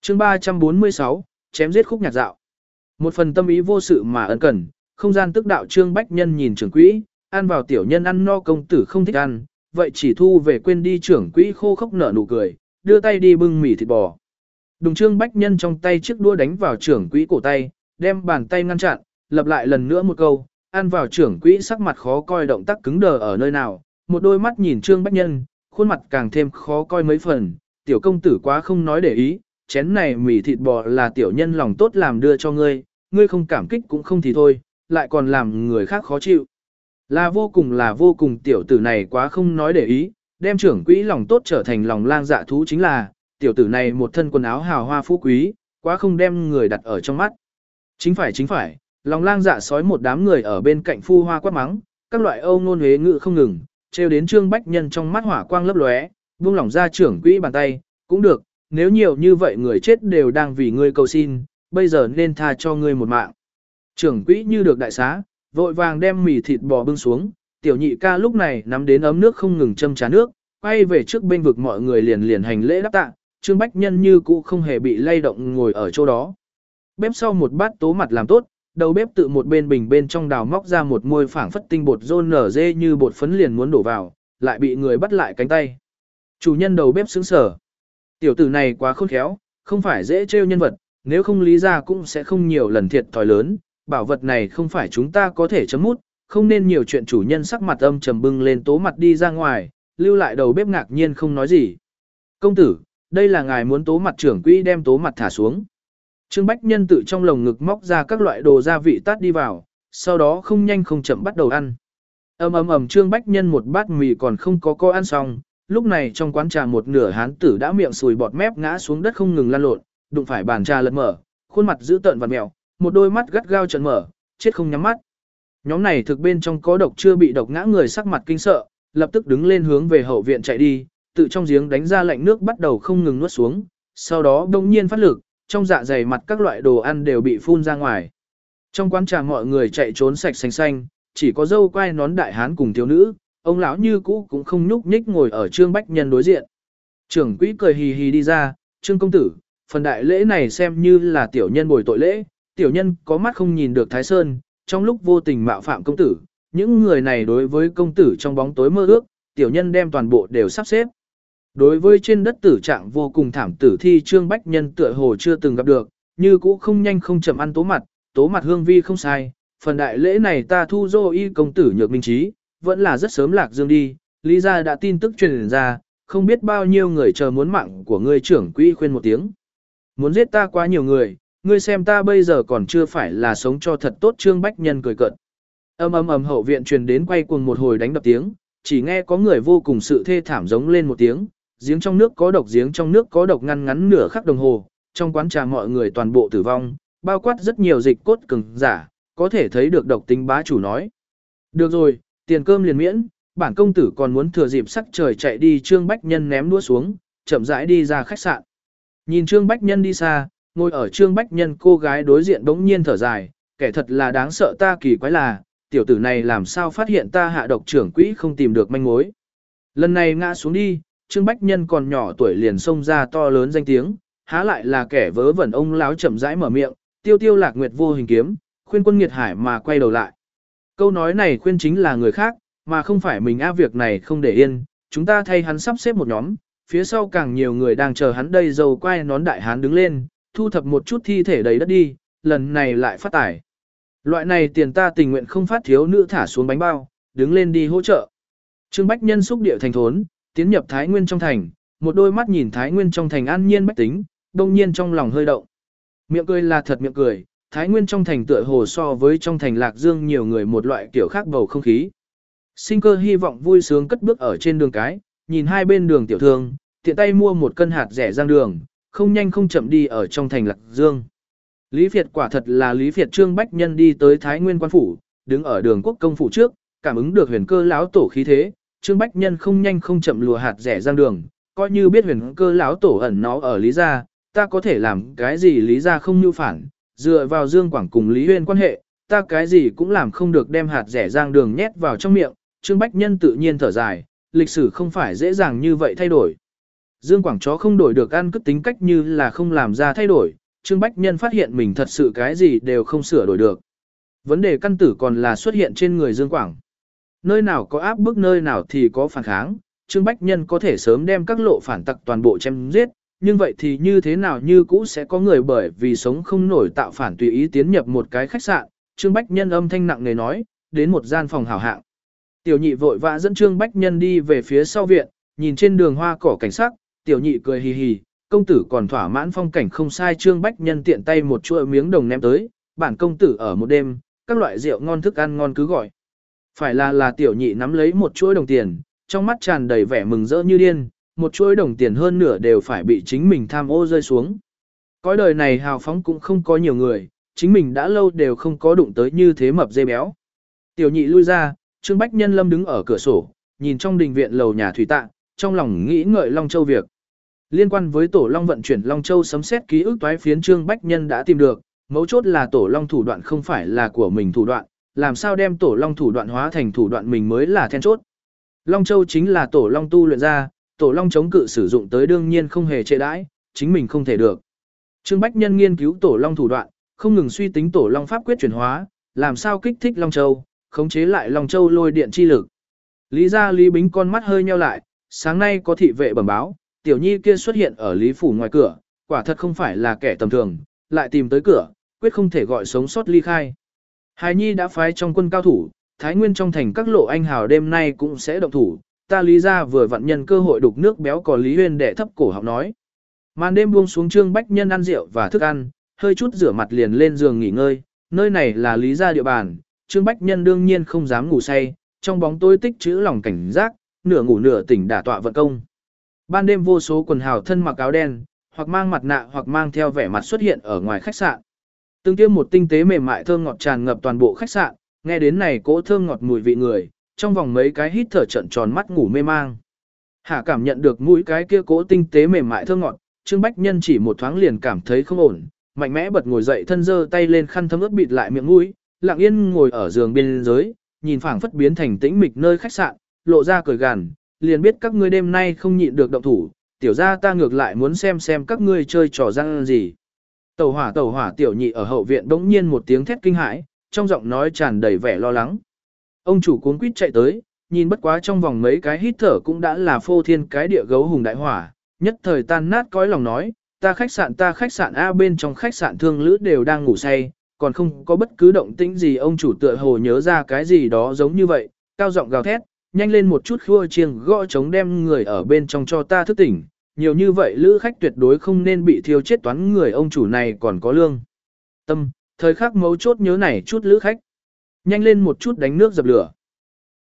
chương 346, chém giết khúc nhạc dạo. Một phần tâm ý vô sự mà ân cần, không gian tức đạo Trương Bách Nhân nhìn trưởng quỹ, ăn vào tiểu nhân ăn no công tử không thích ăn, vậy chỉ thu về quên đi trưởng quỹ khô khốc nở nụ cười, đưa tay đi bưng mì thịt bò. Đùng Trương Bách Nhân trong tay chiếc đũa đánh vào trưởng quỹ cổ tay, đem bàn tay ngăn chặn, lặp lại lần nữa một câu, ăn vào trưởng quỹ sắc mặt khó coi động tác cứng đờ ở nơi nào, một đôi mắt nhìn Trương Bách Nhân, khuôn mặt càng thêm khó coi mấy phần, tiểu công tử quá không nói để ý, chén này mì thịt bò là tiểu nhân lòng tốt làm đưa cho ngươi, ngươi không cảm kích cũng không thì thôi, lại còn làm người khác khó chịu. Là vô cùng tiểu tử này quá không nói để ý, đem trưởng quỹ lòng tốt trở thành lòng lang dạ thú chính là, tiểu tử này một thân quần áo hào hoa phú quý, quá không đem người đặt ở trong mắt. Chính phải, lòng lang dạ sói một đám người ở bên cạnh phu hoa quát mắng, các loại âu ngôn huế ngữ không ngừng, trêu đến Trương Bách Nhân trong mắt hỏa quang lấp lóe, buông lỏng ra trưởng quỹ bàn tay, cũng được, nếu nhiều như vậy người chết đều đang vì ngươi cầu xin, bây giờ nên tha cho ngươi một mạng. Trưởng quỹ như được đại xá, vội vàng đem mì thịt bò bưng xuống, tiểu nhị ca lúc này nắm đến ấm nước không ngừng châm trà nước, quay về trước bên vực mọi người liền hành lễ đáp tạ, Trương Bách Nhân như cũ không hề bị lay động ngồi ở chỗ đó. Bếp sau một bát tố mặt làm tốt, đầu bếp tự một bên bình bên trong đào móc ra một môi phảng phất tinh bột rôn nở dê như bột phấn liền muốn đổ vào, lại bị người bắt lại cánh tay. Chủ nhân đầu bếp sững sờ. Tiểu tử này quá khôn khéo, không phải dễ trêu nhân vật, nếu không lý ra cũng sẽ không nhiều lần thiệt thòi lớn, bảo vật này không phải chúng ta có thể chấm mút, không nên nhiều chuyện. Chủ nhân sắc mặt âm trầm bưng lên tố mặt đi ra ngoài, lưu lại đầu bếp ngạc nhiên không nói gì. Công tử, đây là ngài muốn tố mặt. Trưởng quỹ đem tố mặt thả xuống. Trương Bách Nhân tự trong lồng ngực móc ra các loại đồ gia vị tát đi vào, sau đó không nhanh không chậm bắt đầu ăn. Ầm Trương Bách Nhân một bát mì còn không có ăn xong, lúc này trong quán trà một nửa hán tử đã miệng sùi bọt mép ngã xuống đất không ngừng lăn lộn, đụng phải bàn trà lật mở, khuôn mặt dữ tợn vặn mèo, một đôi mắt gắt gao trợn mở, chết không nhắm mắt. Nhóm này thực bên trong có độc chưa bị độc ngã người sắc mặt kinh sợ, lập tức đứng lên hướng về hậu viện chạy đi, tự trong giếng đánh ra lạnh nước bắt đầu không ngừng nuốt xuống, sau đó đông nhiên phát lực, trong dạ dày mặt các loại đồ ăn đều bị phun ra ngoài. Trong quán trà mọi người chạy trốn sạch xanh xanh, chỉ có dâu quai nón đại hán cùng thiếu nữ, ông lão như cũ cũng không nhúc nhích ngồi ở Trương Bách Nhân đối diện. Trưởng quỹ cười hì hì đi ra, Trương công tử, phần đại lễ này xem như là tiểu nhân bồi tội lễ, tiểu nhân có mắt không nhìn được Thái Sơn, trong lúc vô tình mạo phạm công tử, những người này đối với công tử trong bóng tối mơ ước, tiểu nhân đem toàn bộ đều sắp xếp. Đối với trên đất tử trạng vô cùng thảm tử thi Trương Bách Nhân tựa hồ chưa từng gặp được, như cũ không nhanh không chậm ăn tố mặt hương vi không sai, phần đại lễ này ta thu dô y công tử nhược minh trí, vẫn là rất sớm lạc dương đi, lý ra đã tin tức truyền ra, không biết bao nhiêu người chờ muốn mạng của ngươi. Trưởng quỹ khuyên một tiếng. Muốn giết ta quá nhiều người, ngươi xem ta bây giờ còn chưa phải là sống cho thật tốt. Trương Bách Nhân cười cợt. Ầm hậu viện truyền đến quay cuồng một hồi đánh đập tiếng, chỉ nghe có người vô cùng sự thê thảm giống lên một tiếng, giếng trong nước có độc ngăn ngắn nửa khắc đồng hồ, trong quán trà mọi người toàn bộ tử vong, bao quát rất nhiều dịch cốt cường giả, có thể thấy được độc tính bá chủ nói. Được rồi, tiền cơm liền miễn, bản công tử còn muốn thừa dịp sắc trời chạy đi. Trương Bách Nhân ném đũa xuống, chậm rãi đi ra khách sạn. Nhìn Trương Bách Nhân đi xa, ngồi ở Trương Bách Nhân cô gái đối diện bỗng nhiên thở dài, kẻ thật là đáng sợ. Ta kỳ quái là, tiểu tử này làm sao phát hiện ta hạ độc. Trưởng quỹ không tìm được manh mối. Lần này ngã xuống đi, Trương Bách Nhân còn nhỏ tuổi liền xông ra to lớn danh tiếng, há lại là kẻ vớ vẩn. Ông láo chậm rãi mở miệng, tiêu lạc nguyệt vô hình kiếm, khuyên quân nghiệt hải mà quay đầu lại. Câu nói này khuyên chính là người khác, mà không phải mình. Việc này không để yên, chúng ta thay hắn sắp xếp một nhóm, phía sau càng nhiều người đang chờ hắn đây. Dầu quai nón đại hán đứng lên, thu thập một chút thi thể đầy đất đi, lần này lại phát tải. Loại này tiền ta tình nguyện không phát. Thiếu nữ thả xuống bánh bao, đứng lên đi hỗ trợ. Trương Bách Nhân xúc địa thành thốn, tiến nhập Thái Nguyên trong thành, một đôi mắt nhìn Thái Nguyên trong thành an nhiên bách tính, đông nhiên trong lòng hơi động. Miệng cười là thật miệng cười, Thái Nguyên trong thành tựa hồ so với trong thành Lạc Dương nhiều người một loại kiểu khác bầu không khí. Sinh cơ hy vọng vui sướng cất bước ở trên đường cái, nhìn hai bên đường tiểu thương, tiện tay mua một cân hạt rẻ rang đường, không nhanh không chậm đi ở trong thành Lạc Dương. Lý Việt quả thật là Lý Việt. Trương Bách Nhân đi tới Thái Nguyên quan phủ, đứng ở đường quốc công phủ trước, cảm ứng được Huyền Cơ lão tổ khí thế, Trương Bách Nhân không nhanh không chậm lùa hạt rẻ rang đường, coi như biết Huyền Cơ lão tổ ẩn nó ở Lý gia, ta có thể làm cái gì Lý gia không nhu phản, dựa vào Dương Quảng cùng Lý Huyên quan hệ, ta cái gì cũng làm không được. Đem hạt rẻ rang đường nhét vào trong miệng, Trương Bách Nhân tự nhiên thở dài, lịch sử không phải dễ dàng như vậy thay đổi. Dương Quảng chó không đổi được ăn cứ tính cách như là không làm ra thay đổi, Trương Bách Nhân phát hiện mình thật sự cái gì đều không sửa đổi được. Vấn đề căn tử còn là xuất hiện trên người Dương Quảng. Nơi nào có áp bức nơi nào thì có phản kháng, Trương Bách Nhân có thể sớm đem các lộ phản tặc toàn bộ chém giết, nhưng vậy thì như thế nào như cũ sẽ có người bởi vì sống không nổi tạo phản tùy ý tiến nhập một cái khách sạn. Trương Bách Nhân âm thanh nặng nề nói, đến một gian phòng hảo hạng. Tiểu nhị vội vã dẫn Trương Bách Nhân đi về phía sau viện, nhìn trên đường hoa cỏ cảnh sắc, tiểu nhị cười hì hì, công tử còn thỏa mãn phong cảnh không sai. Trương Bách Nhân tiện tay một chuỗi miếng đồng ném tới, bản công tử ở một đêm, các loại rượu ngon thức ăn ngon cứ gọi. Phải là tiểu nhị nắm lấy một chuỗi đồng tiền, trong mắt tràn đầy vẻ mừng rỡ như điên, một chuỗi đồng tiền hơn nửa đều phải bị chính mình tham ô rơi xuống. Cõi đời này hào phóng cũng không có nhiều người, chính mình đã lâu đều không có đụng tới như thế mập dê béo. Tiểu nhị lui ra, Trương Bách Nhân lâm đứng ở cửa sổ, nhìn trong đình viện lầu nhà thủy tạ, trong lòng nghĩ ngợi Long Châu việc. Liên quan với Tổ Long vận chuyển Long Châu sấm xét ký ức toái phiến Trương Bách Nhân đã tìm được, mấu chốt là Tổ Long thủ đoạn không phải là của mình thủ đoạn, làm sao đem Tổ Long thủ đoạn hóa thành thủ đoạn mình mới là then chốt. Long Châu chính là Tổ Long tu luyện ra, Tổ Long chống cự sử dụng tới đương nhiên không hề trễ đãi, chính mình không thể được. Trương Bách Nhân nghiên cứu Tổ Long thủ đoạn, không ngừng suy tính Tổ Long pháp quyết chuyển hóa, làm sao kích thích Long Châu, khống chế lại Long Châu lôi điện chi lực. Lý gia Lý Bính con mắt hơi nheo lại, sáng nay có thị vệ bẩm báo, tiểu nhi kia xuất hiện ở Lý phủ ngoài cửa, quả thật không phải là kẻ tầm thường, lại tìm tới cửa, quyết không thể gọi sống sót ly khai. Hài nhi đã phái trong quân cao thủ, Thái Nguyên trong thành các lộ anh hào đêm nay cũng sẽ động thủ, ta Lý gia vừa vặn nhân cơ hội đục nước béo có Lý Huyên để thấp cổ học nói. Màn đêm buông xuống, Trương Bách Nhân ăn rượu và thức ăn, hơi chút rửa mặt liền lên giường nghỉ ngơi, nơi này là Lý gia địa bàn, Trương Bách Nhân đương nhiên không dám ngủ say, trong bóng tối tích trữ lòng cảnh giác, nửa ngủ nửa tỉnh đả tọa vận công. Ban đêm vô số quần hào thân mặc áo đen, hoặc mang mặt nạ hoặc mang theo vẻ mặt xuất hiện ở ngoài khách sạn. Từng tiêm một tinh tế mềm mại thơm ngọt tràn ngập toàn bộ khách sạn, nghe đến này cỗ thơm ngọt mùi vị người, trong vòng mấy cái hít thở trận tròn mắt ngủ mê mang. Hạ cảm nhận được mũi cái kia cỗ tinh tế mềm mại thơm ngọt, Trương Bách Nhân chỉ một thoáng liền cảm thấy không ổn, mạnh mẽ bật ngồi dậy, thân giơ tay lên khăn thấm ướt bịt lại miệng mũi, lặng yên ngồi ở giường bên dưới, nhìn phảng phất biến thành tĩnh mịch nơi khách sạn, lộ ra cười gằn, liền biết các ngươi đêm nay không nhịn được động thủ, tiểu gia ta ngược lại muốn xem các ngươi chơi trò răng gì. Tẩu hỏa tiểu nhị ở hậu viện bỗng nhiên một tiếng thét kinh hãi, trong giọng nói tràn đầy vẻ lo lắng. Ông chủ cuống quýt chạy tới, nhìn bất quá trong vòng mấy cái hít thở cũng đã là phô thiên cái địa gấu hùng đại hỏa, nhất thời tan nát cõi lòng nói, ta khách sạn A, bên trong khách sạn thương lữ đều đang ngủ say, còn không có bất cứ động tĩnh gì. Ông chủ tựa hồ nhớ ra cái gì đó giống như vậy, cao giọng gào thét, nhanh lên một chút khua chiêng gõ trống đem người ở bên trong cho ta thức tỉnh, nhiều như vậy lữ khách tuyệt đối không nên bị thiêu chết, toán người ông chủ này còn có lương tâm, thời khắc mấu chốt nhớ này chút lữ khách, nhanh lên một chút đánh nước dập lửa.